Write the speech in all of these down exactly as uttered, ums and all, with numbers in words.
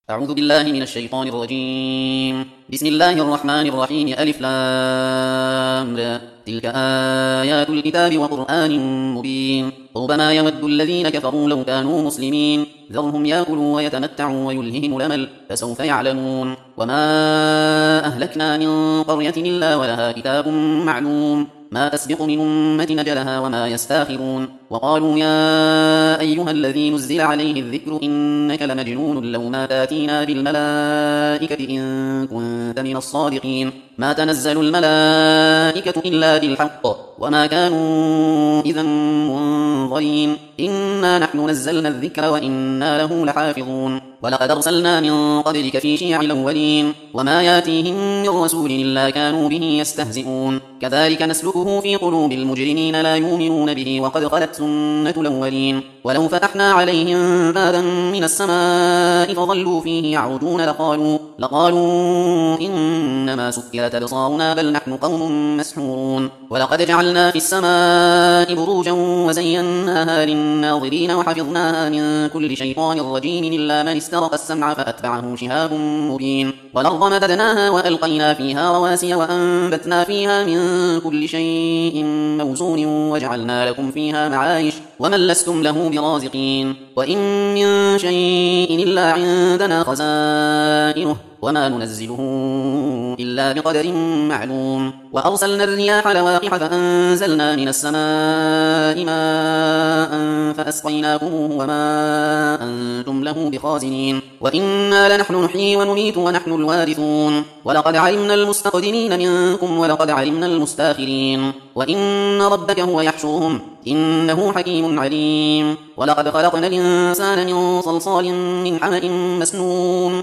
أعوذ بالله من الشيطان الرجيم. بسم الله الرحمن الرحيم. ألف لام را. تلك آيات الكتاب وقرآن مبين. ربما يود الذين كفروا لو كانوا مسلمين ذرهم يأكلوا ويتمتعوا ويلههم الأمل فسوف يعلمون. وما أهلكنا من قرية إلا ولها كتاب معلوم ما تسبق من أمة أجلها وما يستاخرون. وقالوا يا أيها الذي نزل عليه الذكر إنك لمجنون لو ما تاتينا بالملائكة إن كنت من الصادقين. ما تنزل الملائكة إلا بالحق وما كانوا إذا منظرين. إنا نحن نزلنا الذكر وإنا له لحافظون. ولقد أرسلنا من قبلك في شيع الأولين وما ياتيهم من رسول إلا كانوا به يستهزئون. كذلك نسلكه في قلوب المجرمين لا يؤمنون به وقد خلت سنة الأولين. ولو فتحنا عليهم بابا من السماء فظلوا فيه يعرجون لقالوا, لقالوا إنما سكرت أبصارنا بل نحن قوم مسحورون. ولقد جعلنا في السماء بروجا وزيناها للناظرين وحفظناها من كل شيطان رجيم إلا من استرق السمع فأتبعه شهاب مبين. والأرض مددناها وألقينا فيها رواسي وأنبتنا فيها من كل شيء موزون وجعلنا لكم فيها معايش ومن لستم له برازقين. وإن من شيء إلا عندنا خزائنه وما ننزله إلا بقدر معلوم. وأرسلنا الرياح لواقح فأنزلنا من السماء ماء فأسقيناكموه وما أنتم له بخازنين. وإنا لنحن نحيي ونميت ونحن الوارثون. ولقد علمنا المستقدمين منكم ولقد علمنا المستاخرين. وإن ربك هو يحشرهم إنه حكيم عليم. ولقد خلقنا الإنسان من صلصال من حمأ مسنون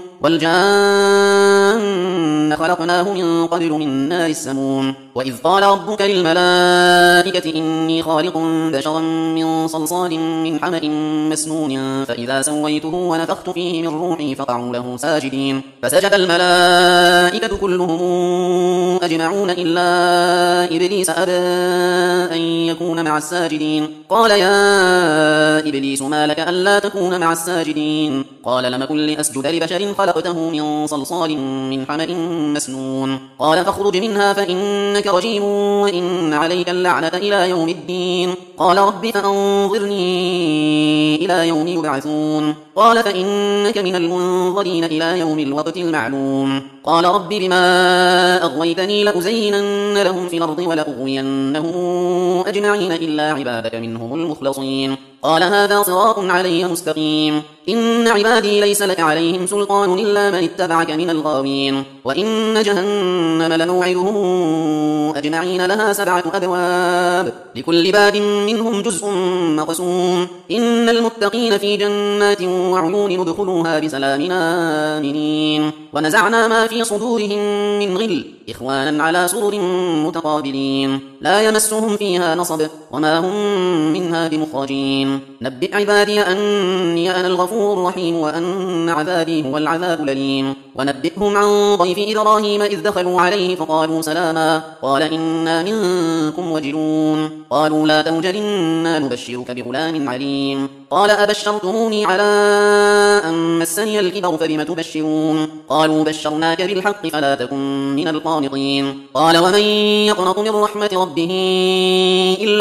والجان خلقناه من قبل من نار السموم. وإذ قال ربك للملائكة إني خالق بشرا من صلصال من حمأ مسنون فإذا سويته ونفخت فيه من روحي فقعوا له ساجدين. فسجد الملائكة كلهم أجمعون إلا إبليس أبى أن يكون مع الساجدين. قال يا إبليس ما لك ألا تكون مع الساجدين؟ قال لم كن لأسجد لبشر خلقته من صلصال من حمأ مسنون. قال فاخرج منها فإنك رجيم وإن عليك اللعنة إلى يوم الدين. قال رب فأنظرني إلى يوم يبعثون. قال فإنك من المنظرين إلى يوم الوقت المعلوم. قال رب بما أغويتني لأزينن لهم في الأرض ولأغوينهم أجمعين إلا عبادك منهم المخلصين. قال هذا صراط علي مستقيم. إن عبادي ليس لك عليهم سلطان إلا من اتبعك من الغاوين. وإن جهنم لموعدهم أجمعين لها سبعة أبواب لكل باب منهم جزء مقسوم. إن المتقين في جنات وعيون ادخلوها بسلام آمنين. ونزعنا ما في صدورهم من غل إخوانا على سرر متقابلين لا يمسهم فيها نصب وما هم منها بمخرجين. نبئ عبادي أني أنا الغفور الرحيم وأن عذابي هو العذاب الأليم. ونبئهم عن ضيف إبراهيم إذ دخلوا عليه فقالوا سلاما قال إنا منكم وجلون. قالوا لا توجل إنا نبشرك بغلام عليم. قال أبشرتموني على أن مسني الكبر فبم تبشرون؟ قالوا بشرناك بالحق فلا تكن من القانطين. قال ومن يقنط من رحمة ربه إلا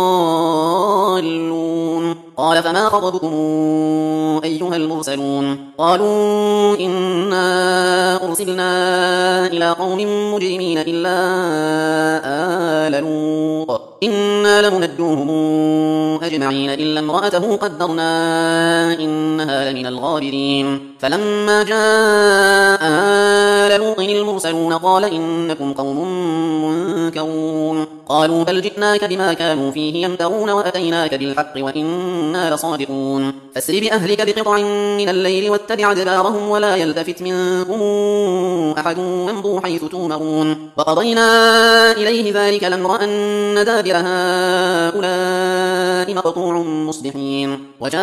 الضالون. قال فما خطبكم أيها المرسلون؟ قالوا إنا أرسلنا إلى قوم مجرمين إلا آل لوط إنا لمنجوهم أجمعين إلا امرأته قدرنا إنها لمن الغابرين. فلما جاء آل لوط المرسلون قال إنكم قوم منكرون. قالوا بل جئناك بما كانوا فيه يمترون وأتيناك بالحق وإنا لصادقون. فاسر بأهلك بقطع من الليل واتبع أدبارهم ولا يلتفت منكم أحد وامضوا حيث تؤمرون. وقضينا إليه ذلك الأمر أن دابر هؤلاء مقطوع مصبحين. وجاء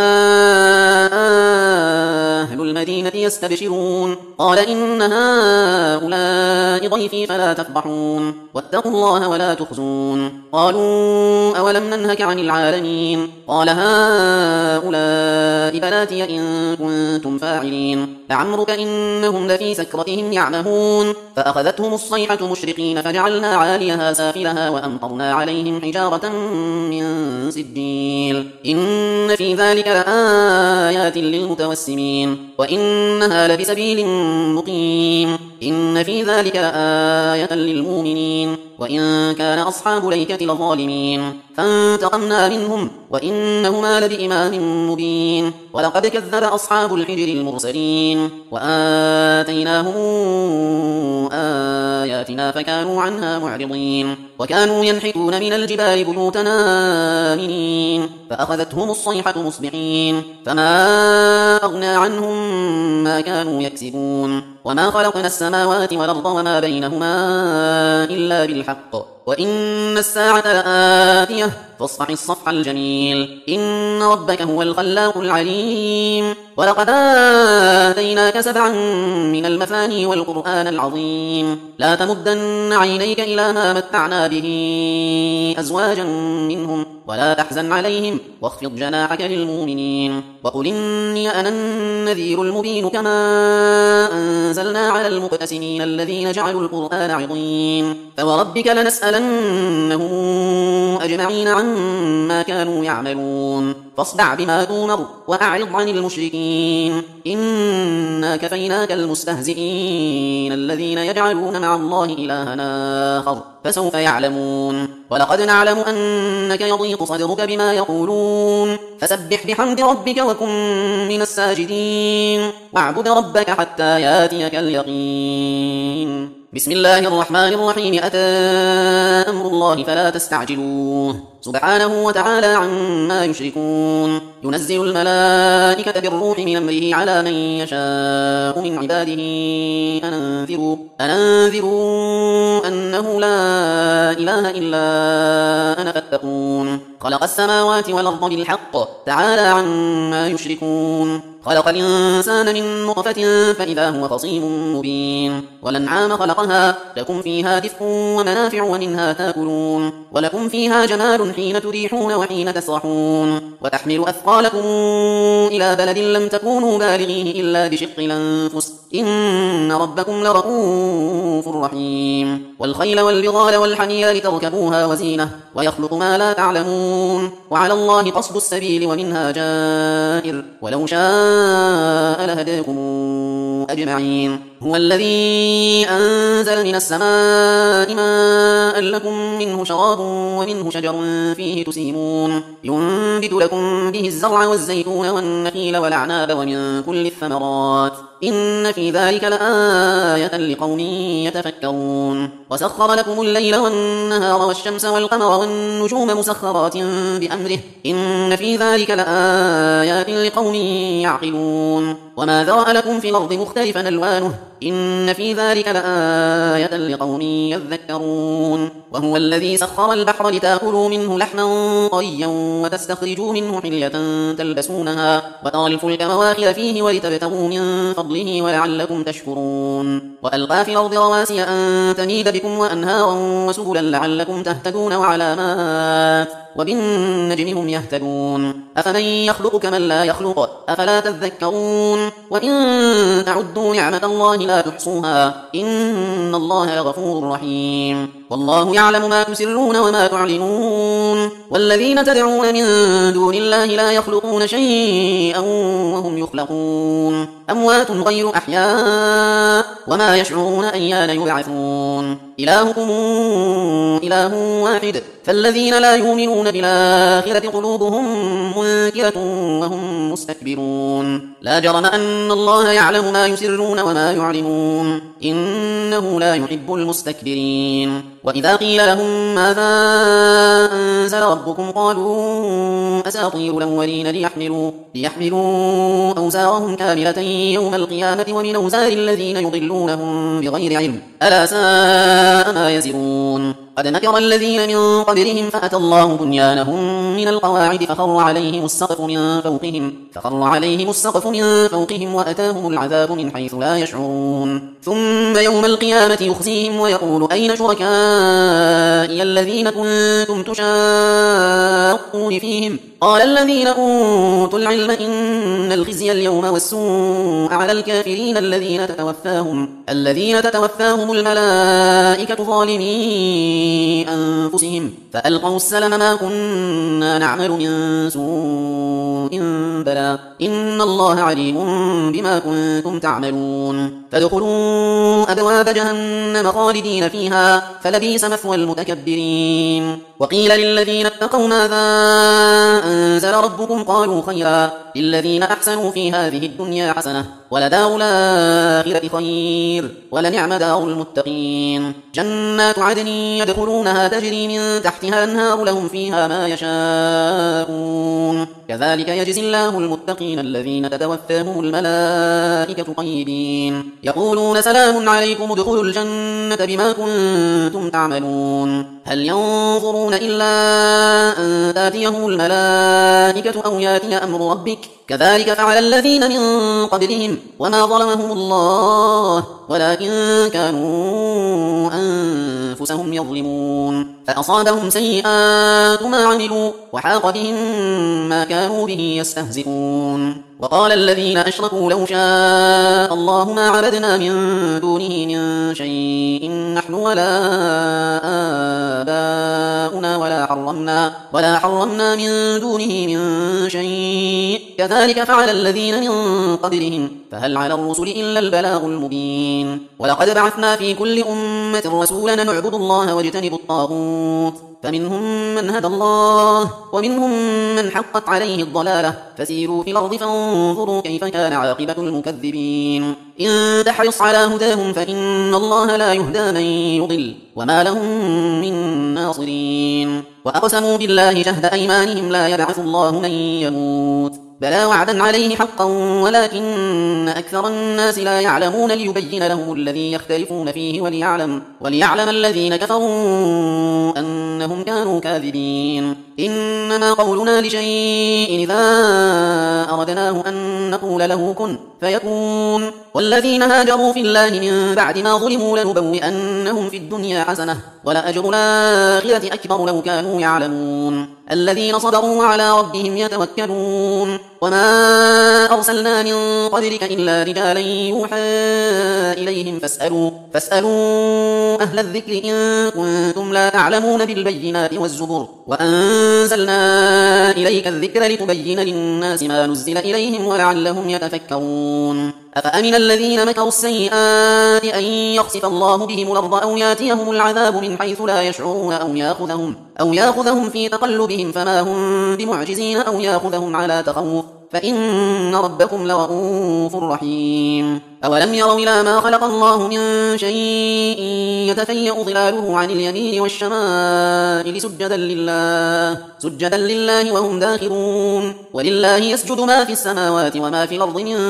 أهل المدينة يستبشرون قال إن هؤلاء ضيفي فلا تفضحون واتقوا الله ولا تخزون. قالوا أولم ننهك عن العالمين؟ قال هؤلاء بناتي إن كنتم فاعلين. لعمرك إنهم لفي سكرتهم يعمهون فأخذتهم الصيحة مشرقين فجعلنا عاليها سافلها وأمطرنا عليهم حجارة من سجيل إن في ذلك لآيات للمتوسمين وإنها لبسبيل مقيم إن في ذلك لآية للمؤمنين وإن كان أصحاب الأيكة لظالمين فانتقمنا منهم وإنهما لبإمام مبين ولقد كذب أصحاب الحجر المرسلين وآتيناهم آياتنا فكانوا عنها معرضين وكانوا ينحتون من الجبال بيوتا آمنين فأخذتهم الصيحة مصبحين فما أغنى عنهم ما كانوا يكسبون وما خلقنا السماوات والأرض وما بينهما إلا بالحق وإن الساعة لآتية فاصفح الصفح الجميل إن ربك هو الخلاق العليم ولقد آتيناك سبعا من المثاني والقرآن العظيم لا تمدن عينيك إلى ما متعنا به أزواجا منهم ولا تحزن عليهم واخفض جناحك للمؤمنين وقل إني أنا النذير المبين كما أنزلنا على المقتسمين الذين جعلوا القرآن عظيم فوربك لنسألنهم أجمعين عما كانوا يعملون فاصدع بما تؤمر وأعرض عن المشركين إنا كفيناك المستهزئين الذين يجعلون مع الله إلها آخر فسوف يعلمون ولقد نعلم أنك يضيق صدرك بما يقولون فسبح بحمد ربك وكن من الساجدين واعبد ربك حتى ياتيك اليقين بسم الله الرحمن الرحيم أتى أمر الله فلا تستعجلوه سبحانه وتعالى عما يشركون ينزل الملائكة بالروح من أمره على من يشاء من عباده أن أنذروا, أن أنذروا أنه لا إله إلا أنا فاتقون خلق السماوات والأرض بالحق تعالى عما يشركون خلق الإنسان من نطفة فإذا هو خصيم مبين والأنعام خلقها لكم فيها دفء ومنافع ومنها تاكلون ولكم فيها جمال حين تريحون وحين تسرحون وتحمل أثقالكم إلى بلد لم تكونوا بالغيه إلا بشق الأنفس إن ربكم لرؤوف رحيم والخيل والبغال والحمير لتركبوها وزينة ويخلق ما لا تعلمون وعلى الله قصد السبيل ومنها جائر ولو شاء لهداكم أجمعين هو الذي أنزل من السماء ماء لكم منه شراب ومنه شجر فيه تسيمون ينبت لكم به الزرع والزيتون والنخيل والأعناب ومن كل الثمرات إن في ذلك لآية لقوم يتفكرون وسخر لكم الليل والنهار والشمس والقمر والنجوم مسخرات بأمره إن في ذلك لآيات لقوم يعقلون وما ذرأ لكم في الأرض مختلفا ألوانه إن في ذلك لآية لقوم يذكرون وهو الذي سخر البحر لتأكلوا منه لحما طريا وتستخرجوا منه حلية تلبسونها وترى الفلك مواخر فيه ولتبتغوا من فضله ولعلكم تشكرون وألقى في الأرض رواسي أن تميد بكم وأنهارا وسبلا لعلكم تهتدون وعلامات وبالنجم هم يهتدون أفمن يخلق كمن لا يخلق أفلا تذكرون وإن تعدوا نعمة الله لا تحصوها إن الله لغفور رحيم والله يعلم ما تسرون وما تعلنون والذين تدعون من دون الله لا يخلقون شيئا وهم يخلقون أموات غير أحياء وما يشعرون أيان يبعثون إلهكم إله واحد فالذين لا يؤمنون بالآخرة قلوبهم منكرة وهم مستكبرون لا جرم أن الله يعلم ما يسرون وما يعلنون إنه لا يحب المستكبرين وإذا قيل لهم ماذا أنزل ربكم قالوا أساطير الأولين ليحملوا, ليحملوا أوزارهم كاملة يوم القيامة ومن أوزار الذين يضلونهم بغير علم ألا ساء ما يزرون قد مكر الذين من قبلهم فأتى الله بنيانهم من القواعد فخر عليهم السقف من فوقهم فخر عليهم السقف من فوقهم وأتاهم العذاب من حيث لا يشعرون ثم يوم القيامة يخزيهم ويقول أين شركائي الذين كنتم تشاقون فيهم قال الذين أوتوا العلم إن الخزي اليوم والسوء على الكافرين الذين تتوفاهم, الذين تتوفاهم الملائكة ظالمي أنفسهم فألقوا السلم ما كنا نعمل من سوء بلى إن الله عليم بما كنتم تعملون فادخلوا أبواب جهنم خالدين فيها فلبئس مثوى المتكبرين. وقيل للذين اتقوا ماذا أنزل ربكم قالوا خيرا للذين أحسنوا في هذه الدنيا حسنة ولدار الآخرة خير ولنعم دار المتقين. جنات عدن يدخلونها تجري من تحتها الأنهار لهم فيها ما يشاءون كذلك يجزي الله المتقين الذين تتوفاهم الملائكة طيبين يقولون سلام عليكم ادخلوا الجنة بما كنتم تعملون. هل ينظرون إلا أن تأتيهم الملائكة أو يأتي أمر ربك كذلك فعل الذين من قبلهم وما ظلمهم الله ولكن كانوا أنفسهم يظلمون فأصابهم سيئات ما عملوا وحاق بهم ما كانوا به يستهزئون. وقال الذين أشركوا لو شاء الله ما عبدنا من دونه من شيء نحن ولا آباؤنا ولا حرمنا, ولا حرمنا من دونه من شيء كذلك فعل الذين من قبلهم فهل على الرسل إلا البلاغ المبين. ولقد بعثنا في كل أمة رسولا نعبد الله واجتنب الطاغوت فمنهم من هدى الله ومنهم من حقت عليه الضلالة فسيروا في الأرض فانظروا كيف كان عاقبة المكذبين. إن تحرص على هداهم فإن الله لا يهدى من يضل وما لهم من ناصرين. وأقسموا بالله جهد أيمانهم لا يبعث الله من يموت بلى وعدا عليه حقا ولكن أكثر الناس لا يعلمون ليبين لهم الذي يختلفون فيه وليعلم, وليعلم الذين كفروا أنهم كانوا كاذبين. إنما قولنا لشيء إذا أردناه أن نقول له كن فيكون. والذين هاجروا في الله من بعد ما ظلموا لنبوئنهم في الدنيا حسنة ولأجر الآخرة أكبر لو كانوا يعلمون. الذين صبروا وعلى ربهم يتوكلون وما أرسلنا من قبلك إلا رجالا يوحى إليهم فاسألوا, فاسألوا أهل الذكر إن كنتم لا تعلمون بالبينات والزبر وأنزلنا إليك الذكر لتبين للناس ما نزل إليهم ولعلهم يتفكرون. أفأمن الذين مكروا السيئات أن يخسف الله بهم الأرض أو ياتيهم العذاب من حيث لا يشعرون أو يأخذهم, أو يأخذهم في تقلبهم فما هم بمعجزين أو يأخذهم على تخوف فإن ربكم لرؤوف رحيم. أولم يروا إلى ما خلق الله من شيء يتفيأ ظلاله عن اليمين والشمائل سجدا لله, سجدا لله وهم داخرون. ولله يسجد ما في السماوات وما في الأرض من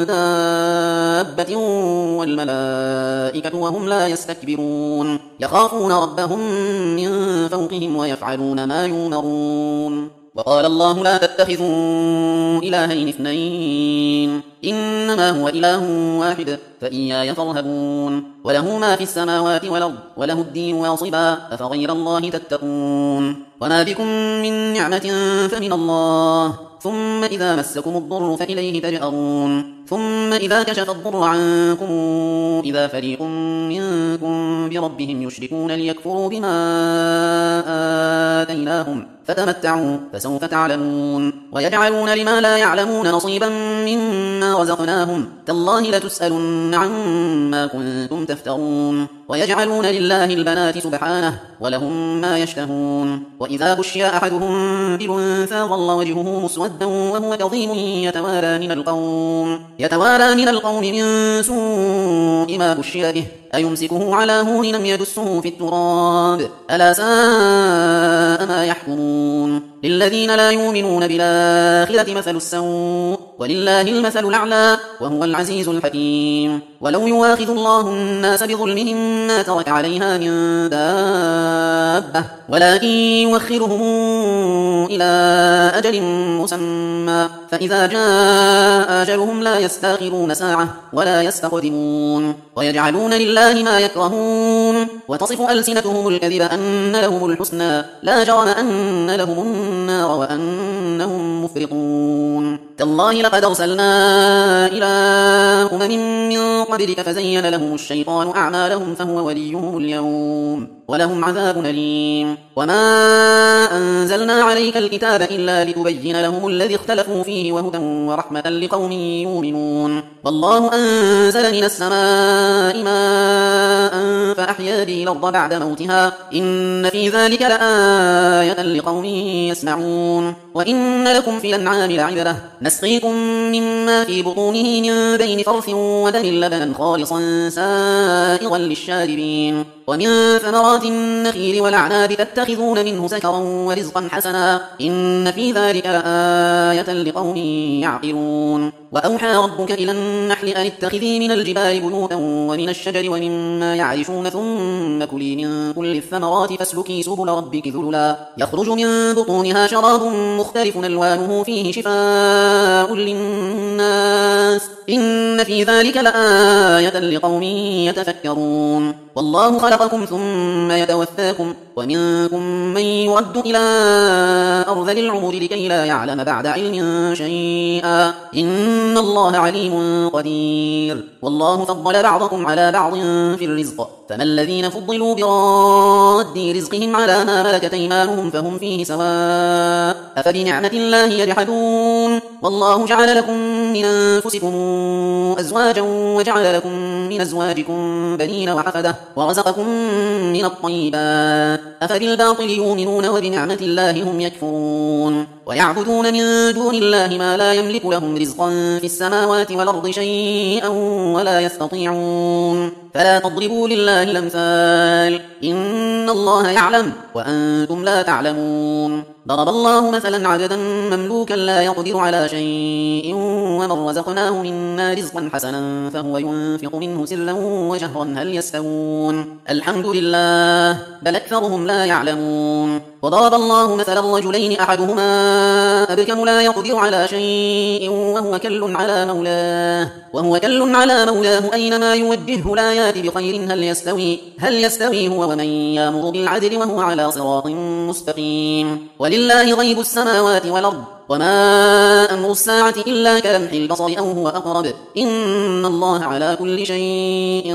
دابة والملائكة وهم لا يستكبرون يخافون ربهم من فوقهم ويفعلون ما يؤمرون. وقال الله لا تتخذوا إلهين اثنين إنما هو إله واحد فإياي فارهبون. وله ما في السماوات والأرض وله الدين واصبا أفغير الله تتقون. وما بكم من نعمة فمن الله ثم إذا مسكم الضر فإليه تجأرون. ثم إذا كشف الضر عنكم إذا فريق منكم بربهم يشركون ليكفروا بما آتيناهم فتمتعوا فسوف تعلمون. ويجعلون لما لا يعلمون نصيبا مما رزقناهم تالله لتسألن عما كنتم تفترون. ويجعلون لله البنات سبحانه ولهم ما يشتهون. وإذا بشر أحدهم بالأنثى ظل وجهه مسودا وهو كظيم يتوارى من القوم, يتوارى من القوم من سوء ما بشر به أيمسكه على هون لم يدسه في التراب ألا ساء ما يحكمون. للذين لا يؤمنون بالآخرة مثل السوء ولله المثل الأعلى وهو العزيز الحكيم. ولو يواخذ الله الناس بظلمهم ما ترك عليها من دابة ولكن يوخرهم إلى أجل مسمى فإذا جاء أجلهم لا يستأخرون ساعة ولا يستقدمون. ويجعلون لله ما يكرهون وتصف ألسنتهم الكذب أن لهم الحسنى لا جرم أن لهم النار وأنهم مفرطون تالله لقد أرسلنا إلى أمم من قبلك فزين لهم الشيطان أعمالهم فهو وليهم اليوم ولهم عذاب أليم وما أنزلنا عليك الكتاب إلا لتبين لهم الذي اختلفوا فيه وهدى ورحمة لقوم يؤمنون والله أنزل من السماء ماء فأحيا به الأرض بعد موتها إن في ذلك لآية لقوم يسمعون وإن لكم في الأنعام لعبرة نسقيكم مما في بطونه من بين فرث ودم لبنا خالصا سائغا للشاربين ومن ثمرات النخيل والأعناب تتخذون منه سكرا ورزقا حسنا إن في ذلك لآية لقوم يعقلون وأوحى ربك إلى النحل أن اتخذي من الجبال بيوتا ومن الشجر ومما يعرشون ثم كلي من كل الثمرات فاسلكي سبل ربك ذللا يخرج من بطونها شراب مختلف ألوانه فيه شفاء للناس إن في ذلك لآية لقوم يتفكرون والله خلقكم ثم يتوفاكم ومنكم من يرد إلى أرذل العمر لكي لا يعلم بعد علم شيئا إن الله عليم قدير والله فضل بعضكم على بعض في الرزق فما الذين فضلوا براد رزقهم على ما ملكت أيمانهم فهم فيه سواء أفبنعمة الله يجحدون والله جعل لكم من أنفسكم أزواجا وجعل لكم من أزواجكم بنين وحفدة ورزقكم من الطيبات أفبالباطل يؤمنون وبنعمة الله هم يكفرون ويعبدون من دون الله ما لا يملك لهم رزقا في السماوات والأرض شيئا ولا يستطيعون فلا تضربوا لله الأمثال إن الله يعلم وأنتم لا تعلمون ضرب الله مثلا عبدا مملوكا لا يقدر على شيء ومن رزقناه منا رزقا حسنا فهو ينفق منه سرا وجهرا هل يستوون الحمد لله بل أكثرهم لا يعلمون وضرب الله مثلا رجلين أحدهما أبكم لا يقدر على شيء وهو كل على مولاه وهو كل على مولاه أينما يوجهه لا يأتي بخير هل يستوي هل يستوي هو ومن يأمر بالعدل وهو على صراط مستقيم ولله غيب السماوات والأرض وما أمر الساعة إلا كلمح البصر أو هو أقرب إن الله على كل شيء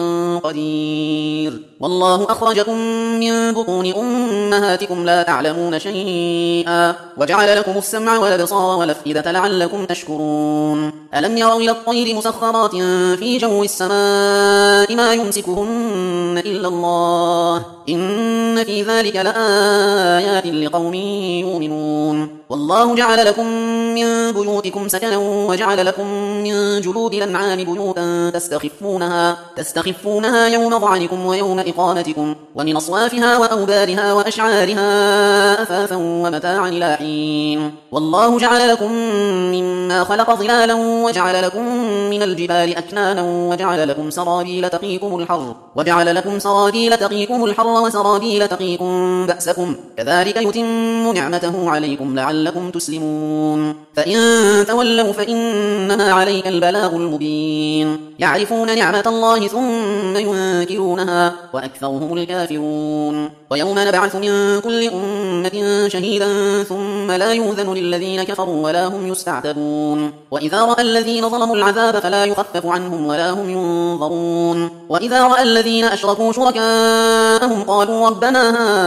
قدير والله أخرجكم من بطون أمهاتكم لا تعلمون شيئا وجعل لكم السمع والأبصار والأفئدة لعلكم تشكرون ألم يروا إلى الطير مسخرات في جو السماء ما يمسكهن إلا الله إن في ذلك لآيات لقوم يؤمنون والله جعل لكم من بيوتكم سكنا وجعل لكم من جلود الأنعام بيوتا تستخفونها, تستخفونها يوم ضعنكم ويوم إقامتكم ومن أصوافها وأوبارها وأشعارها أثاثا ومتاعا إلى حين والله جعل لكم مما خلق ظلالا وجعل لكم من الجبال أكنانا وجعل لكم سرابيل تقيكم الحر وجعل لكم سرابيل تقيكم الحر وسرابيل تقيكم بأسكم كذلك يتم نعمته عليكم لعلكم تسلمون فإن تولوا فإنما عليك البلاغ المبين يعرفون نعمة الله ثم ينكرونها وأكثرهم الكافرون ويوم نبعث من كل أمة شهيدا ثم لا يؤذن للذين كفروا ولا هم يستعتبون وإذا رأى الذين ظلموا العذاب فلا يخفف عنهم ولا هم ينظرون وإذا رأى الذين أشركوا شركاءهم قالوا ربنا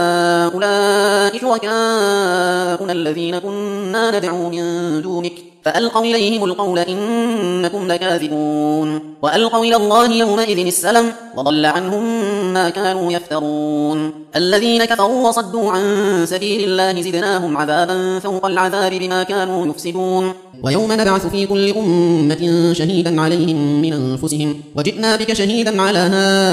هؤلاء شركاؤنا الذين كنا ندعو من دونك فألقوا إليهم القول إنكم لكاذبون وألقوا إلى الله يومئذ السلم وضل عنهم ما كانوا يفترون الذين كفروا وصدوا عن سبيل الله زدناهم عذابا فوق العذاب بما كانوا يفسدون ويوم نبعث في كل أمة شهيدا عليهم من أنفسهم وجئنا بك شهيدا على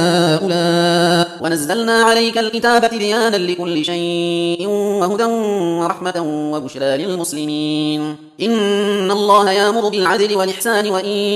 هؤلاء ونزلنا عليك الكتاب تبيانا لكل شيء وهدى ورحمة وبشرى للمسلمين إن الله يأمر بالعدل والإحسان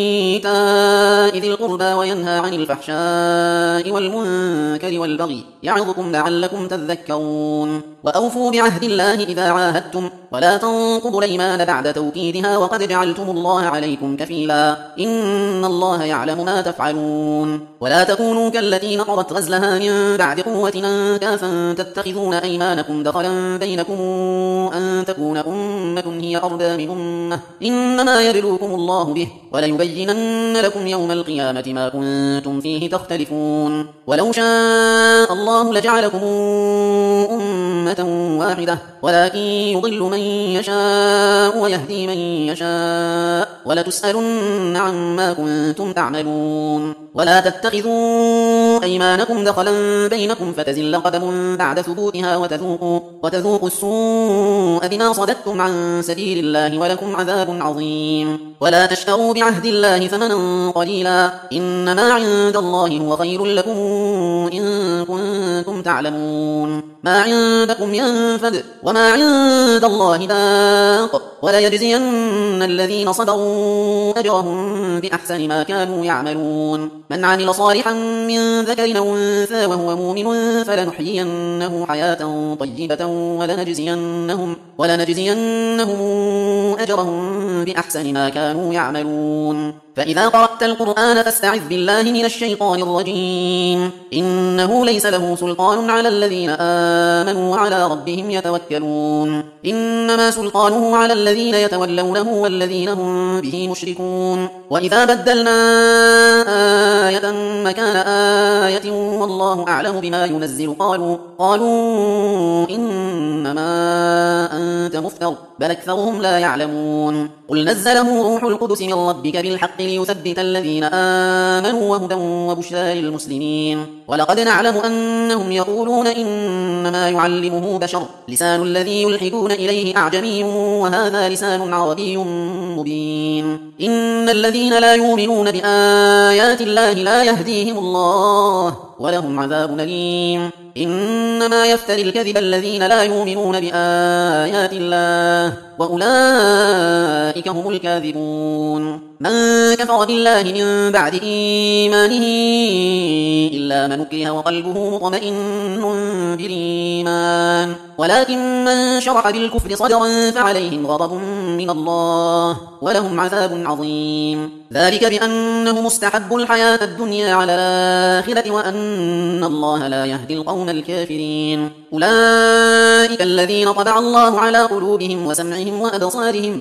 وإيتاء ذي القربى وينهى عن الفحشاء والمنكر والبغي يعظكم لعلكم تذكرون وأوفوا بعهد الله إذا عاهدتم ولا تنقضوا الأيمان بعد توكيدها وقد جعلتم الله عليكم كفيلا إن الله يعلم ما تفعلون ولا تكونوا كالتي نقضت غزلها من من بعد قوة أنكاثا تتخذون أيمانكم دخلا بينكم أن تكون أمة هي أربى من أمة إنما يبلوكم الله به وليبينن لكم يوم القيامة ما كنتم فيه تختلفون ولو شاء الله لجعلكم أمة واحدة ولكن يضل من يشاء ويهدي من يشاء ولتسألن عما كنتم تعملون ولا تتخذوا أيمانكم دخلا بينكم فتزل قدم بعد ثبوتها وتذوقوا, وتذوقوا السوء بما صددتم عن سبيل الله ولكم عذاب عظيم ولا تشتروا بعهد الله ثمنا قليلا إنما عند الله هو خير لكم إن كنتم تعلمون ما عندكم ينفد وما عند الله باق وليجزين الذين صبروا أجرهم بأحسن ما كانوا يعملون من عمل صالحا من ذكر أو أنثى وهو مؤمن فلنحيينه حياة طيبة ولنجزينهم, ولنجزينهم أجرهم بأحسن ما كانوا يعملون فإذا قرأت القرآن فاستعذ بالله من الشيطان الرجيم إنه ليس له سلطان على الذين آمنوا وعلى ربهم يتوكلون إنما سلطانه على الذين يتولونه والذين هم به مشركون وإذا بدلنا آية مكان آية والله أعلم بما ينزل قالوا, قالوا إنما أنت مفتر بل أكثرهم لا يعلمون قل نزله روح القدس من ربك بالحق ليثبت الذين آمنوا وهدى وبشرى للمسلمين ولقد نعلم أنهم يقولون إنما يعلمه بشر لسان الذي يلحدون إليه أعجمي وهذا لسان عربي مبين إن الذين لا يؤمنون بآيات الله لا يهديهم الله ولهم عذاب أليم إنما يفتري الكذب الذين لا يؤمنون بآيات الله وأولئك هم الكاذبون من كفر بالله من بعد إيمانه إلا من أكره وقلبه مطمئن بالإيمان ولكن من شرح بالكفر صدرا فعليهم غضب من الله ولهم عذاب عظيم ذلك بأنهم استحبوا الحياة الدنيا على الآخرة وأن الله لا يهدي القوم الكافرين أولئك الذين طبع الله على قلوبهم وسمعهم وأبصارهم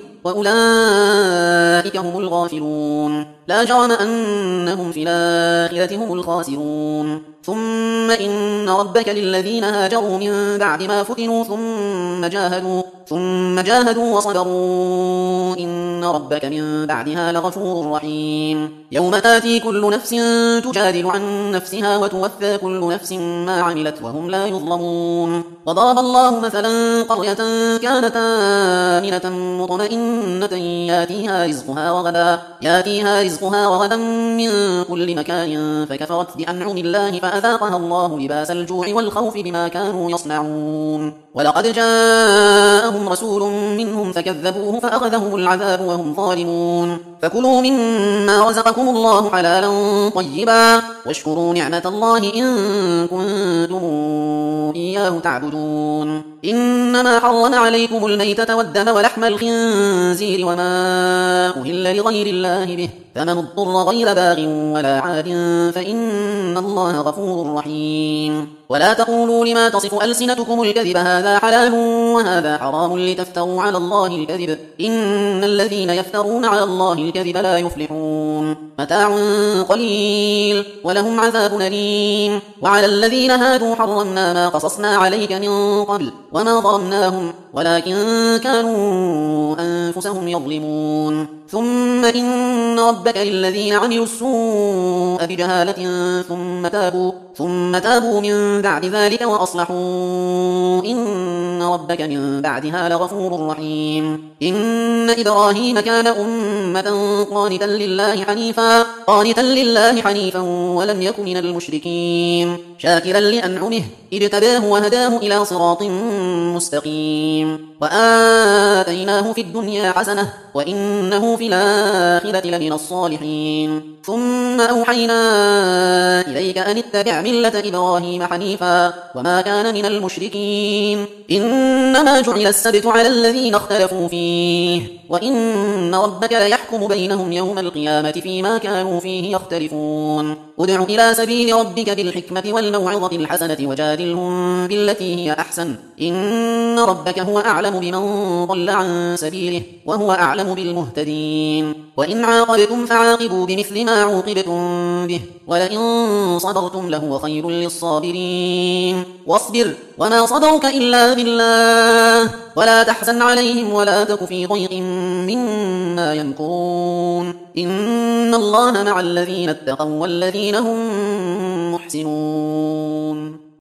وأولئك هم الغافلون لا جرم أنهم في الآخرة هم الخاسرون ثم إن ربك للذين هاجروا من بعد ما فتنوا ثم جاهدوا, ثم جاهدوا وصبروا إن ربك من بعدها لغفور رحيم يوم تاتي كل نفس تجادل عن نفسها وتوفى كل نفس ما عملت وهم لا يظلمون وضرب الله مثلا قرية كانت آمنة مطمئنة ياتيها رزقها رغدا, ياتيها رزقها رغدا من كل مكان فكفرت بأنعم الله فأذاقها الله لباس الجوع والخوف بما كانوا يصنعون ولقد جاءهم رسول منهم فكذبوه فأخذهم العذاب وهم ظالمون فكلوا مما رزقكم الله حلالا طيبا واشكروا نعمة الله إن كنتم إياه تعبدون إنما حرم عليكم الميتة والدم ولحم الخنزير وما أهل لغير الله به فمن اضطر غير باغ ولا عاد فإن الله غفور رحيم ولا تقولوا لما تصف ألسنتكم الكذب هذا حلال وهذا حرام لتفتروا على الله الكذب إن الذين يفترون على الله الكذب لا يفلحون متاع قليل ولهم عذاب أليم وعلى الذين هادوا حرمنا ما قصصنا عليك من قبل وما ظلمناهم ولكن كانوا أنفسهم يظلمون ثم إن ربك للذين عملوا السوء بجهالة ثم تابوا, ثم تابوا من بعد ذلك وأصلحوا إن ربك من بعدها لغفور رحيم إن إبراهيم كان أمة قانتا لله حنيفا, قانتا لله حنيفا ولم يك من المشركين شاكرا لأنعمه اجتباه وهداه إلى صراط مستقيم الرجيم وآتيناه في الدنيا حسنة وإنه في الآخرة لمن الصالحين ثم أوحينا إليك أن اتبع ملة إبراهيم حنيفا وما كان من المشركين إنما جعل السبت على الذين اختلفوا فيه وإن ربك ليحكم بينهم يوم القيامة فيما كانوا فيه يختلفون ادع إلى سبيل ربك بالحكمة والموعظة الحسنة وجادلهم بالتي هي أحسن إن ربك هو أعلم بمن ضل عن سبيله وهو أعلم بالمهتدين وإن عاقبتم فعاقبوا بمثل ما عوقبتم به ولئن صبرتم لهو خير للصابرين واصبر وما صبرك إلا بالله ولا تحزن عليهم ولا تك في ضيق مما يمكرون إن الله مع الذين اتقوا والذين هم محسنون